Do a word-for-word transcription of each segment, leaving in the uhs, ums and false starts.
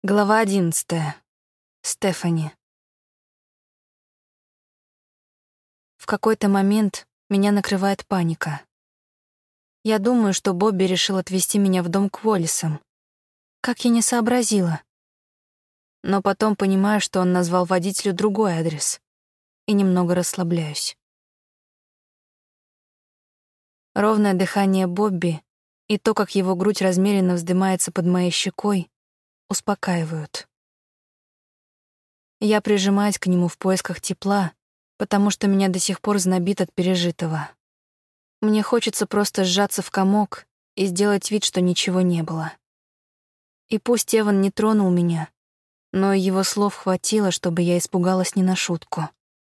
Глава одиннадцатая. Стефани. В какой-то момент меня накрывает паника. Я думаю, что Бобби решил отвезти меня в дом к Уоллисам. Как я не сообразила. Но потом понимаю, что он назвал водителю другой адрес, и немного расслабляюсь. Ровное дыхание Бобби и то, как его грудь размеренно вздымается под моей щекой, успокаивают. Я прижимаюсь к нему в поисках тепла, потому что меня до сих пор знобит от пережитого. Мне хочется просто сжаться в комок и сделать вид, что ничего не было. И пусть Эван не тронул меня, но и его слов хватило, чтобы я испугалась не на шутку.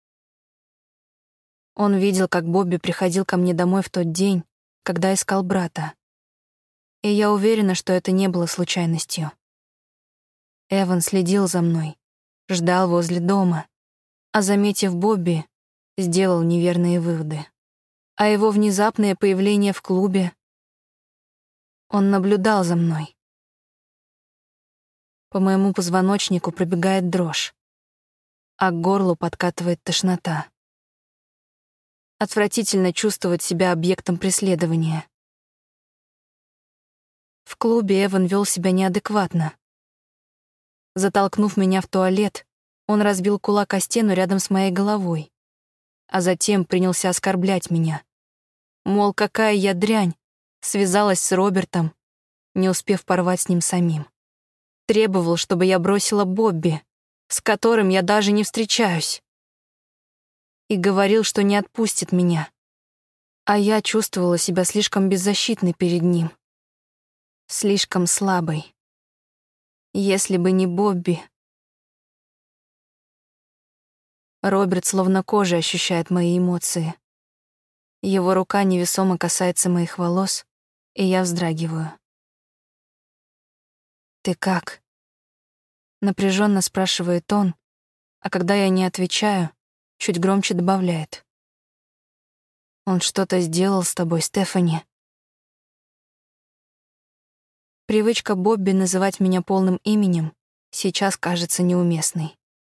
Он видел, как Бобби приходил ко мне домой в тот день, когда искал брата. И я уверена, что это не было случайностью. Эван следил за мной, ждал возле дома, а, заметив Бобби, сделал неверные выводы. А его внезапное появление в клубе... Он наблюдал за мной. По моему позвоночнику пробегает дрожь, а к горлу подкатывает тошнота. Отвратительно чувствовать себя объектом преследования. В клубе Эван вел себя неадекватно. Затолкнув меня в туалет, он разбил кулак о стену рядом с моей головой, а затем принялся оскорблять меня. Мол, какая я дрянь, связалась с Робертом, не успев порвать с ним самим. Требовал, чтобы я бросила Бобби, с которым я даже не встречаюсь. И говорил, что не отпустит меня. А я чувствовала себя слишком беззащитной перед ним. Слишком слабой. Если бы не Бобби... Роберт словно кожей ощущает мои эмоции. Его рука невесомо касается моих волос, и я вздрагиваю. «Ты как?» — напряженно спрашивает он, а когда я не отвечаю, чуть громче добавляет. «Он что-то сделал с тобой, Стефани?» Привычка Бобби называть меня полным именем сейчас кажется неуместной.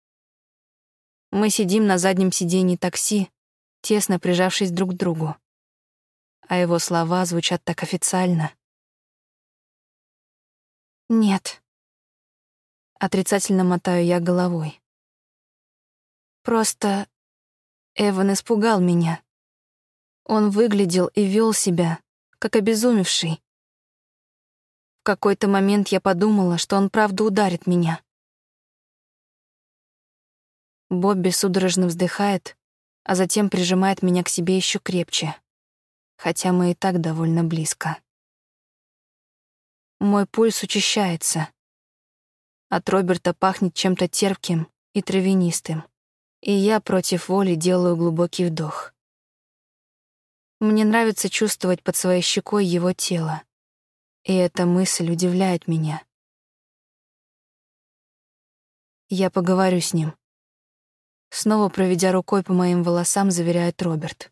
Мы сидим на заднем сиденье такси, тесно прижавшись друг к другу, а его слова звучат так официально. «Нет». Отрицательно мотаю я головой. Просто Эван испугал меня. Он выглядел и вел себя, как обезумевший. В какой-то момент я подумала, что он правда ударит меня. Бобби судорожно вздыхает, а затем прижимает меня к себе еще крепче, хотя мы и так довольно близко. Мой пульс учащается. От Роберта пахнет чем-то терпким и травянистым, и я против воли делаю глубокий вдох. Мне нравится чувствовать под своей щекой его тело, и эта мысль удивляет меня. Я поговорю с ним. Снова проведя рукой по моим волосам, заверяет Роберт.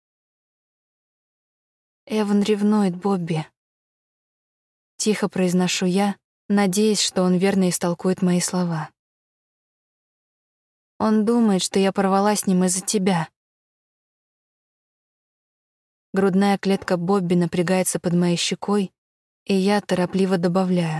«Эван ревнует Бобби». Тихо произношу я, надеясь, что он верно истолкует мои слова. «Он думает, что я порвала с ним из-за тебя». Грудная клетка Бобби напрягается под моей щекой, и я торопливо добавляю.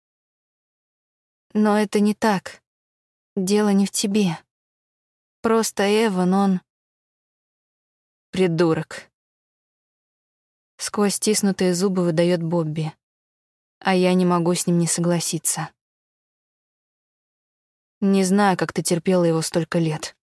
«Но это не так. Дело не в тебе. Просто Эван, он...» «Придурок». Сквозь стиснутые зубы выдает Бобби, а я не могу с ним не согласиться. Не знаю, как ты терпела его столько лет.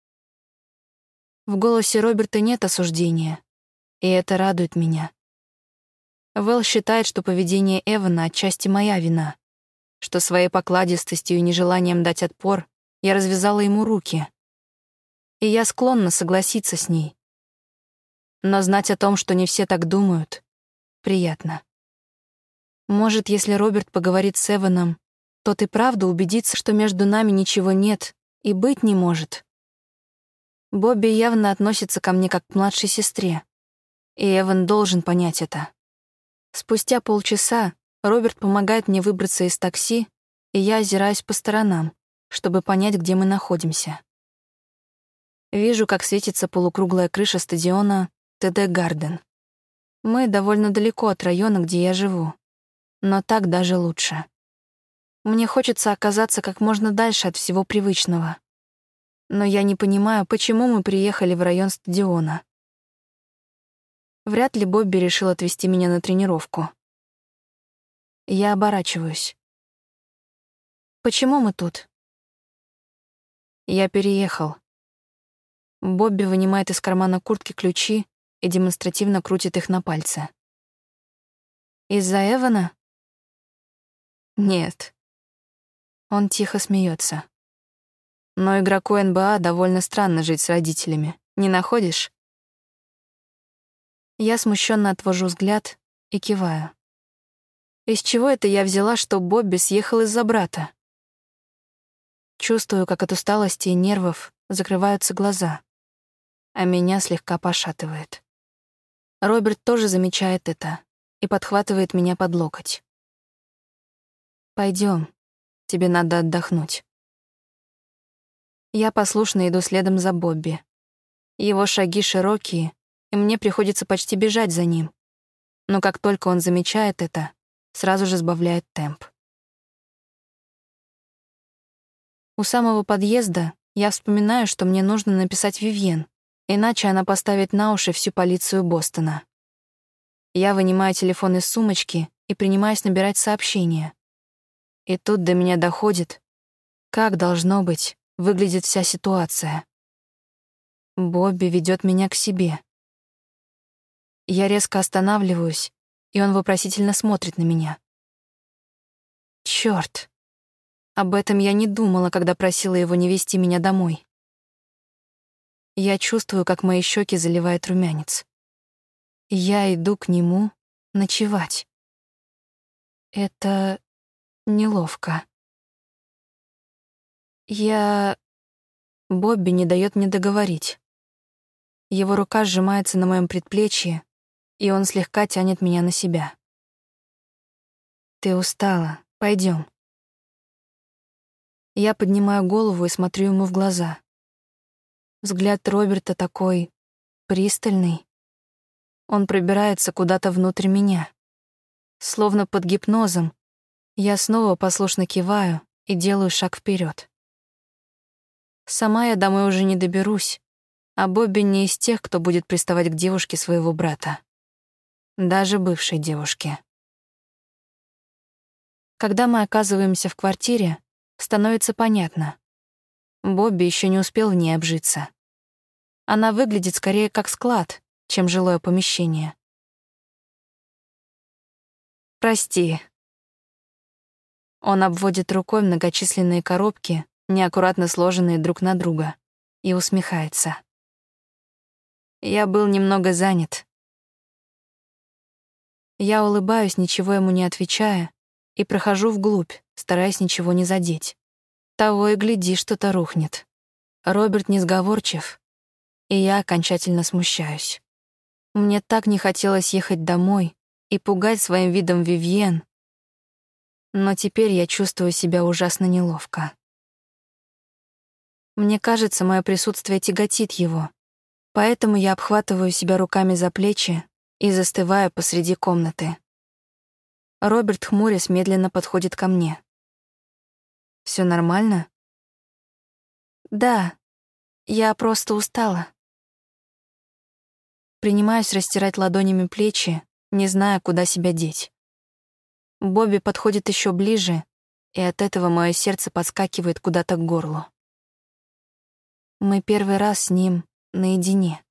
В голосе Роберта нет осуждения, и это радует меня. Вэл считает, что поведение Эвана отчасти моя вина, что своей покладистостью и нежеланием дать отпор я развязала ему руки. И я склонна согласиться с ней. Но знать о том, что не все так думают, приятно. Может, если Роберт поговорит с Эваном, тот и правда убедится, что между нами ничего нет и быть не может. Бобби явно относится ко мне как к младшей сестре, и Эван должен понять это. Спустя полчаса Роберт помогает мне выбраться из такси, и я озираюсь по сторонам, чтобы понять, где мы находимся. Вижу, как светится полукруглая крыша стадиона тэ дэ Гарден. Мы довольно далеко от района, где я живу, но так даже лучше. Мне хочется оказаться как можно дальше от всего привычного. Но я не понимаю, почему мы приехали в район стадиона. Вряд ли Бобби решил отвезти меня на тренировку. Я оборачиваюсь. Почему мы тут? Я переехал. Бобби вынимает из кармана куртки ключи и демонстративно крутит их на пальце. Из-за Эвана? Нет. Он тихо смеется. Но игроку эн бэ а довольно странно жить с родителями, не находишь? Я смущенно отвожу взгляд и киваю. Из чего это я взяла, что Бобби съехал из-за брата? Чувствую, как от усталости и нервов закрываются глаза, а меня слегка пошатывает. Роберт тоже замечает это и подхватывает меня под локоть. Пойдем, тебе надо отдохнуть. Я послушно иду следом за Бобби. Его шаги широкие, и мне приходится почти бежать за ним. Но как только он замечает это, сразу же сбавляет темп. У самого подъезда я вспоминаю, что мне нужно написать Вивьен, иначе она поставит на уши всю полицию Бостона. Я вынимаю телефон из сумочки и принимаюсь набирать сообщение. И тут до меня доходит, как, должно быть, выглядит вся ситуация. Бобби ведет меня к себе. Я резко останавливаюсь, и он вопросительно смотрит на меня. Чёрт! Об этом я не думала, когда просила его не вести меня домой. Я чувствую, как мои щеки заливает румянец. Я иду к нему ночевать. Это неловко. Я... Бобби не дает мне договорить. Его рука сжимается на моем предплечье, и он слегка тянет меня на себя. Ты устала, пойдем. Я поднимаю голову и смотрю ему в глаза. Взгляд Роберта такой пристальный. Он пробирается куда-то внутрь меня. Словно под гипнозом, я снова послушно киваю и делаю шаг вперед. Сама я домой уже не доберусь, а Бобби не из тех, кто будет приставать к девушке своего брата. Даже бывшей девушке. Когда мы оказываемся в квартире, становится понятно. Бобби еще не успел в ней обжиться. Она выглядит скорее как склад, чем жилое помещение. «Прости». Он обводит рукой многочисленные коробки, неаккуратно сложенные друг на друга, и усмехается. Я был немного занят. Я улыбаюсь, ничего ему не отвечая, и прохожу вглубь, стараясь ничего не задеть. Того и гляди, что-то рухнет. Роберт несговорчив, и я окончательно смущаюсь. Мне так не хотелось ехать домой и пугать своим видом Вивьен, но теперь я чувствую себя ужасно неловко. Мне кажется, мое присутствие тяготит его, поэтому я обхватываю себя руками за плечи и застываю посреди комнаты. Роберт, хмурясь, медленно подходит ко мне. Все нормально?» «Да, я просто устала». Принимаюсь растирать ладонями плечи, не зная, куда себя деть. Бобби подходит еще ближе, и от этого мое сердце подскакивает куда-то к горлу. Мы первый раз с ним наедине.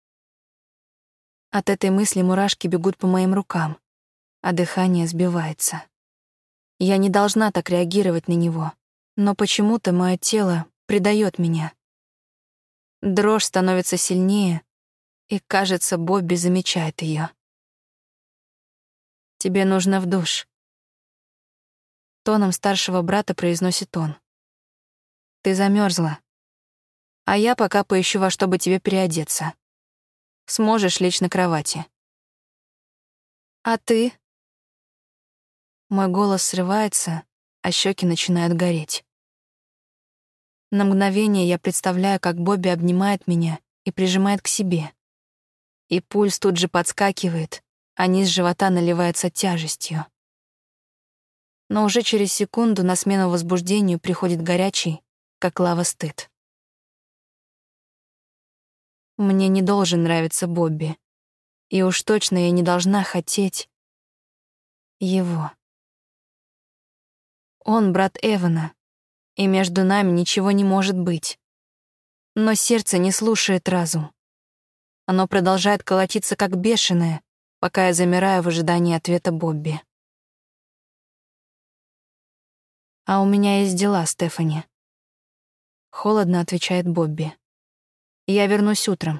От этой мысли мурашки бегут по моим рукам, а дыхание сбивается. Я не должна так реагировать на него, но почему-то мое тело предает меня. Дрожь становится сильнее, и, кажется, Бобби замечает ее. «Тебе нужно в душ», — тоном старшего брата произносит он. «Ты замерзла, а я пока поищу во что бы тебе переодеться. Сможешь лечь на кровати». «А ты?» Мой голос срывается, а щеки начинают гореть. На мгновение я представляю, как Бобби обнимает меня и прижимает к себе. И пульс тут же подскакивает, а низ живота наливается тяжестью. Но уже через секунду на смену возбуждению приходит горячий, как лава, стыд. Мне не должен нравиться Бобби. И уж точно я не должна хотеть его. Он брат Эвана, и между нами ничего не может быть. Но сердце не слушает разум. Оно продолжает колотиться как бешеное, пока я замираю в ожидании ответа Бобби. «А у меня есть дела, Стефани». Холодно отвечает Бобби. «Я вернусь утром».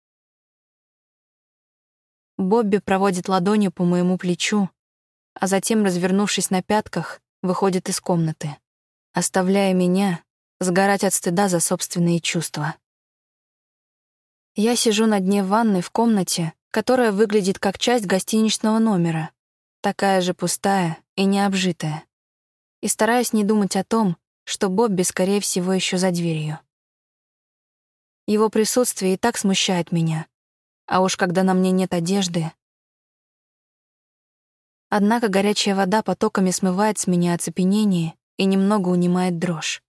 Бобби проводит ладонью по моему плечу, а затем, развернувшись на пятках, выходит из комнаты, оставляя меня сгорать от стыда за собственные чувства. Я сижу на дне ванны в комнате, которая выглядит как часть гостиничного номера, такая же пустая и необжитая, и стараюсь не думать о том, что Бобби, скорее всего, еще за дверью. Его присутствие и так смущает меня, а уж когда на мне нет одежды. Однако горячая вода потоками смывает с меня оцепенение и немного унимает дрожь.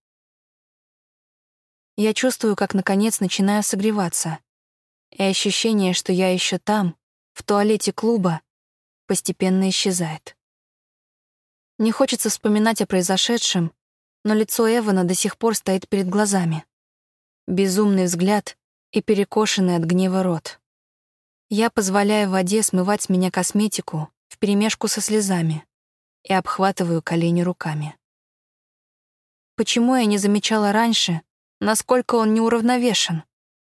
Я чувствую, как наконец начинаю согреваться, и ощущение, что я еще там, в туалете клуба, постепенно исчезает. Не хочется вспоминать о произошедшем, но лицо Эвана до сих пор стоит перед глазами. Безумный взгляд и перекошенный от гнева рот. Я позволяю воде смывать с меня косметику вперемешку со слезами и обхватываю колени руками. Почему я не замечала раньше, насколько он неуравновешен?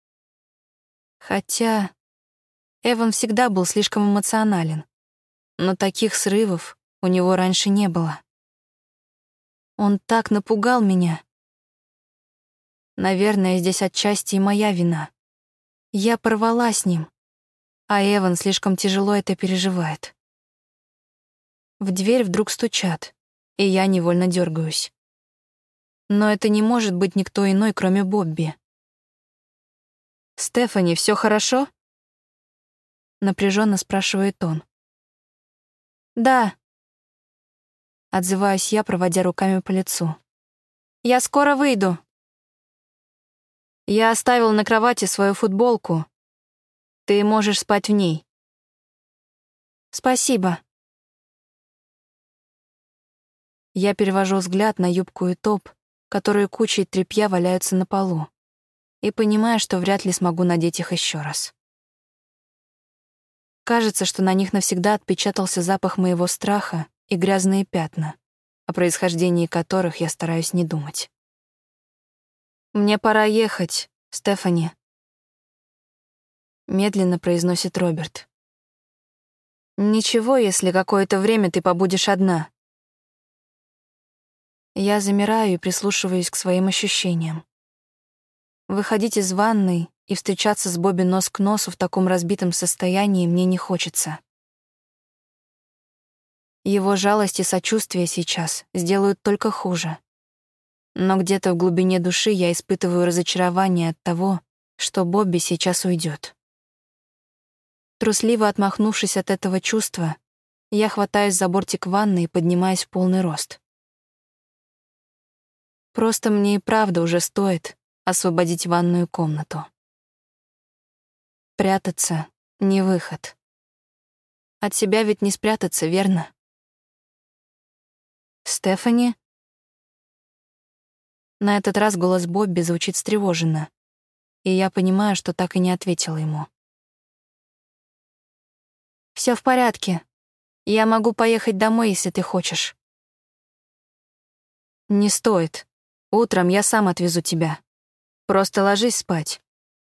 Хотя Эван всегда был слишком эмоционален, но таких срывов у него раньше не было. Он так напугал меня. Наверное, здесь отчасти и моя вина. Я порвала с ним, а Эван слишком тяжело это переживает. В дверь вдруг стучат, и я невольно дергаюсь. Но это не может быть никто иной, кроме Бобби. «Стефани, все хорошо?» Напряженно спрашивает он. «Да», — отзываюсь я, проводя руками по лицу. «Я скоро выйду». «Я оставил на кровати свою футболку. Ты можешь спать в ней». «Спасибо». Я перевожу взгляд на юбку и топ, которые кучей тряпья валяются на полу, и понимаю, что вряд ли смогу надеть их еще раз. Кажется, что на них навсегда отпечатался запах моего страха и грязные пятна, о происхождении которых я стараюсь не думать. «Мне пора ехать, Стефани», — медленно произносит Роберт. «Ничего, если какое-то время ты побудешь одна». Я замираю и прислушиваюсь к своим ощущениям. Выходить из ванной и встречаться с Бобби нос к носу в таком разбитом состоянии мне не хочется. Его жалость и сочувствие сейчас сделают только хуже. Но где-то в глубине души я испытываю разочарование от того, что Бобби сейчас уйдет. Трусливо отмахнувшись от этого чувства, я хватаюсь за бортик ванны и поднимаюсь в полный рост. Просто мне и правда уже стоит освободить ванную комнату. Прятаться — не выход. От себя ведь не спрятаться, верно? «Стефани?» На этот раз голос Бобби звучит встревоженно, и я понимаю, что так и не ответила ему. «Всё в порядке. Я могу поехать домой, если ты хочешь». «Не стоит. Утром я сам отвезу тебя. Просто ложись спать».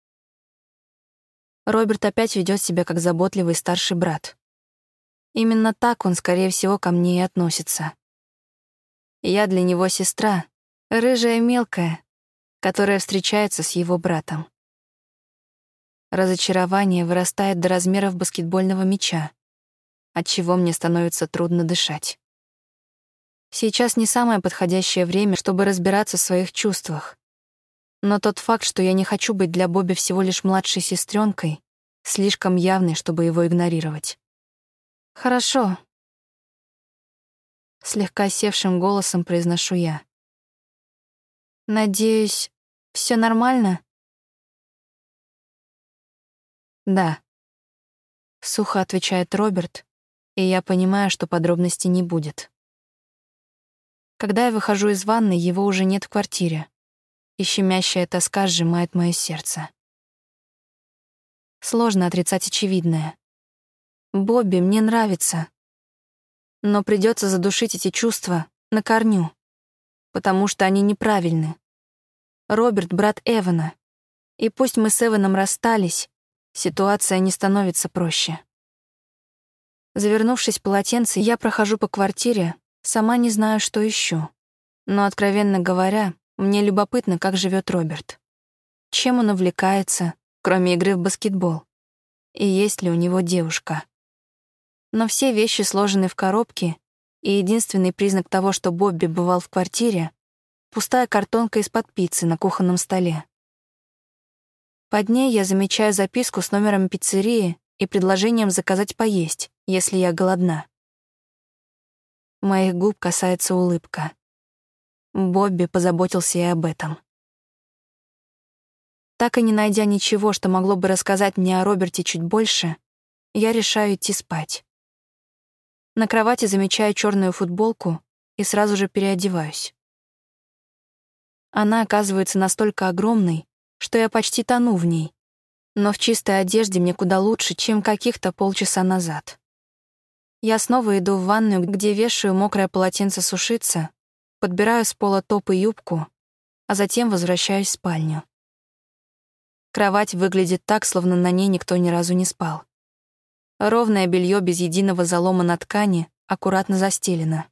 Роберт опять ведёт себя как заботливый старший брат. Именно так он, скорее всего, ко мне и относится. Я для него сестра, рыжая мелкая, которая встречается с его братом. Разочарование вырастает до размеров баскетбольного мяча, отчего мне становится трудно дышать. Сейчас не самое подходящее время, чтобы разбираться в своих чувствах. Но тот факт, что я не хочу быть для Бобби всего лишь младшей сестренкой, слишком явный, чтобы его игнорировать. «Хорошо», — слегка севшим голосом произношу я. «Надеюсь, все нормально?» «Да», — сухо отвечает Роберт, и я понимаю, что подробностей не будет. Когда я выхожу из ванной, его уже нет в квартире, и щемящая тоска сжимает мое сердце. Сложно отрицать очевидное. Бобби мне нравится, но придется задушить эти чувства на корню, потому что они неправильны. Роберт — брат Эвана, и пусть мы с Эваном расстались, ситуация не становится проще. Завернувшись в полотенце, я прохожу по квартире, сама не знаю, что ищу. Но, откровенно говоря, мне любопытно, как живет Роберт. Чем он увлекается, кроме игры в баскетбол? И есть ли у него девушка? Но все вещи сложены в коробке, и единственный признак того, что Бобби бывал в квартире — пустая картонка из-под пиццы на кухонном столе. Под ней я замечаю записку с номером пиццерии и предложением заказать поесть, если я голодна. Моих губ касается улыбка. Бобби позаботился и об этом. Так и не найдя ничего, что могло бы рассказать мне о Роберте чуть больше, я решаю идти спать. На кровати замечаю черную футболку и сразу же переодеваюсь. Она оказывается настолько огромной, что я почти тону в ней, но в чистой одежде мне куда лучше, чем каких-то полчаса назад. Я снова иду в ванную, где вешаю мокрое полотенце сушиться, подбираю с пола топ и юбку, а затем возвращаюсь в спальню. Кровать выглядит так, словно на ней никто ни разу не спал. Ровное белье без единого залома на ткани аккуратно застелено.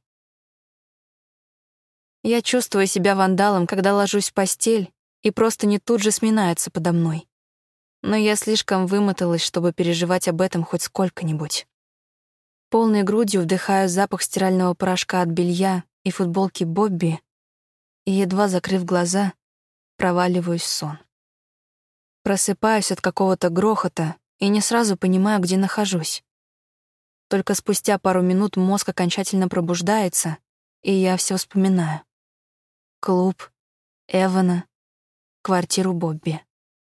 Я чувствую себя вандалом, когда ложусь в постель, и просто не тут же сминаются подо мной. Но я слишком вымоталась, чтобы переживать об этом хоть сколько-нибудь. Полной грудью вдыхаю запах стирального порошка от белья и футболки Бобби, и, едва закрыв глаза, проваливаюсь в сон. Просыпаюсь от какого-то грохота и не сразу понимаю, где нахожусь. Только спустя пару минут мозг окончательно пробуждается, и я все вспоминаю. Клуб, Эвана, квартиру Бобби.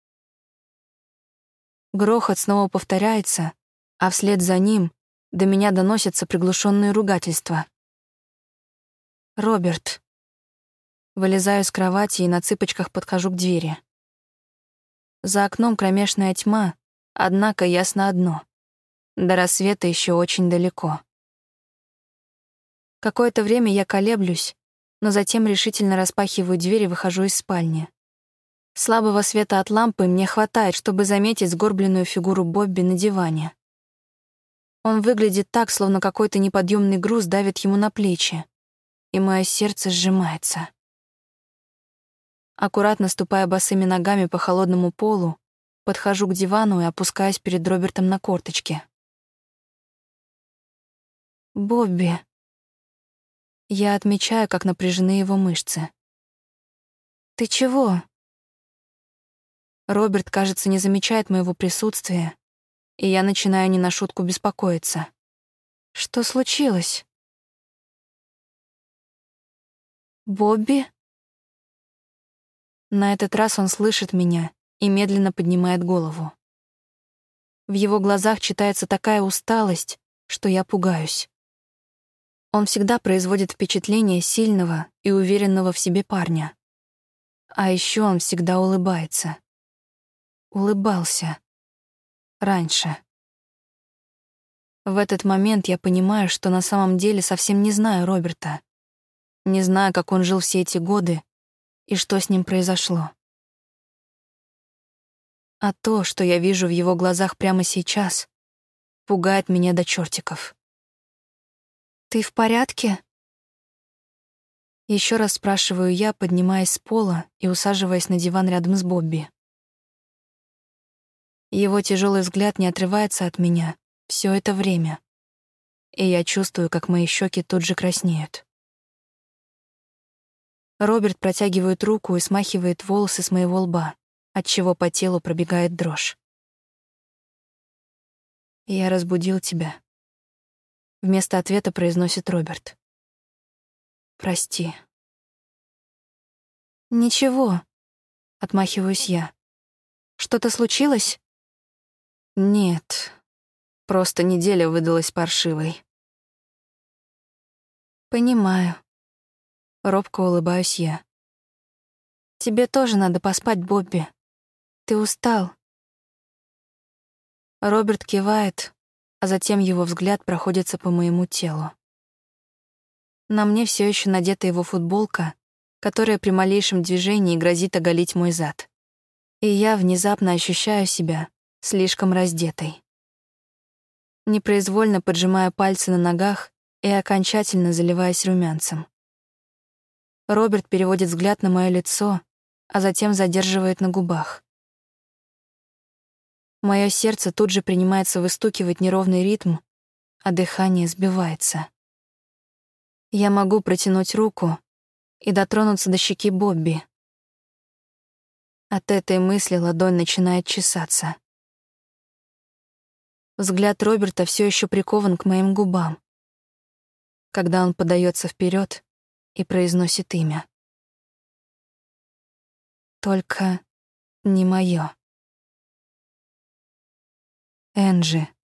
Грохот снова повторяется, а вслед за ним до меня доносятся приглушенные ругательства. «Роберт». Вылезаю с кровати и на цыпочках подхожу к двери. За окном кромешная тьма, однако ясно одно — до рассвета еще очень далеко. Какое-то время я колеблюсь, но затем решительно распахиваю дверь и выхожу из спальни. Слабого света от лампы мне хватает, чтобы заметить сгорбленную фигуру Бобби на диване. Он выглядит так, словно какой-то неподъемный груз давит ему на плечи, и мое сердце сжимается. Аккуратно ступая босыми ногами по холодному полу, подхожу к дивану и опускаюсь перед Робертом на корточки. «Бобби». Я отмечаю, как напряжены его мышцы. «Ты чего?» Роберт, кажется, не замечает моего присутствия, и я начинаю не на шутку беспокоиться. «Что случилось?» «Бобби?» На этот раз он слышит меня и медленно поднимает голову. В его глазах читается такая усталость, что я пугаюсь. Он всегда производит впечатление сильного и уверенного в себе парня. А еще он всегда улыбается. Улыбался. Раньше. В этот момент я понимаю, что на самом деле совсем не знаю Роберта. Не знаю, как он жил все эти годы и что с ним произошло. А то, что я вижу в его глазах прямо сейчас, пугает меня до чертиков. «Ты в порядке?» Еще раз спрашиваю я, поднимаясь с пола и усаживаясь на диван рядом с Бобби. Его тяжелый взгляд не отрывается от меня все это время, и я чувствую, как мои щеки тут же краснеют. Роберт протягивает руку и смахивает волосы с моего лба, отчего по телу пробегает дрожь. «Я разбудил тебя», — вместо ответа произносит Роберт. «Прости». «Ничего», — отмахиваюсь я. «Что-то случилось?» «Нет, просто неделя выдалась паршивой». «Понимаю». Робко улыбаюсь я. «Тебе тоже надо поспать, Бобби. Ты устал». Роберт кивает, а затем его взгляд проходится по моему телу. На мне все еще надета его футболка, которая при малейшем движении грозит оголить мой зад. И я внезапно ощущаю себя слишком раздетой. Непроизвольно поджимаю пальцы на ногах и окончательно заливаюсь румянцем. Роберт переводит взгляд на мое лицо, а затем задерживает на губах. Мое сердце тут же принимается выстукивать неровный ритм, а дыхание сбивается. Я могу протянуть руку и дотронуться до щеки Бобби. От этой мысли ладонь начинает чесаться. Взгляд Роберта все еще прикован к моим губам, когда он подается вперед и произносит имя. Только не мое. Энджи.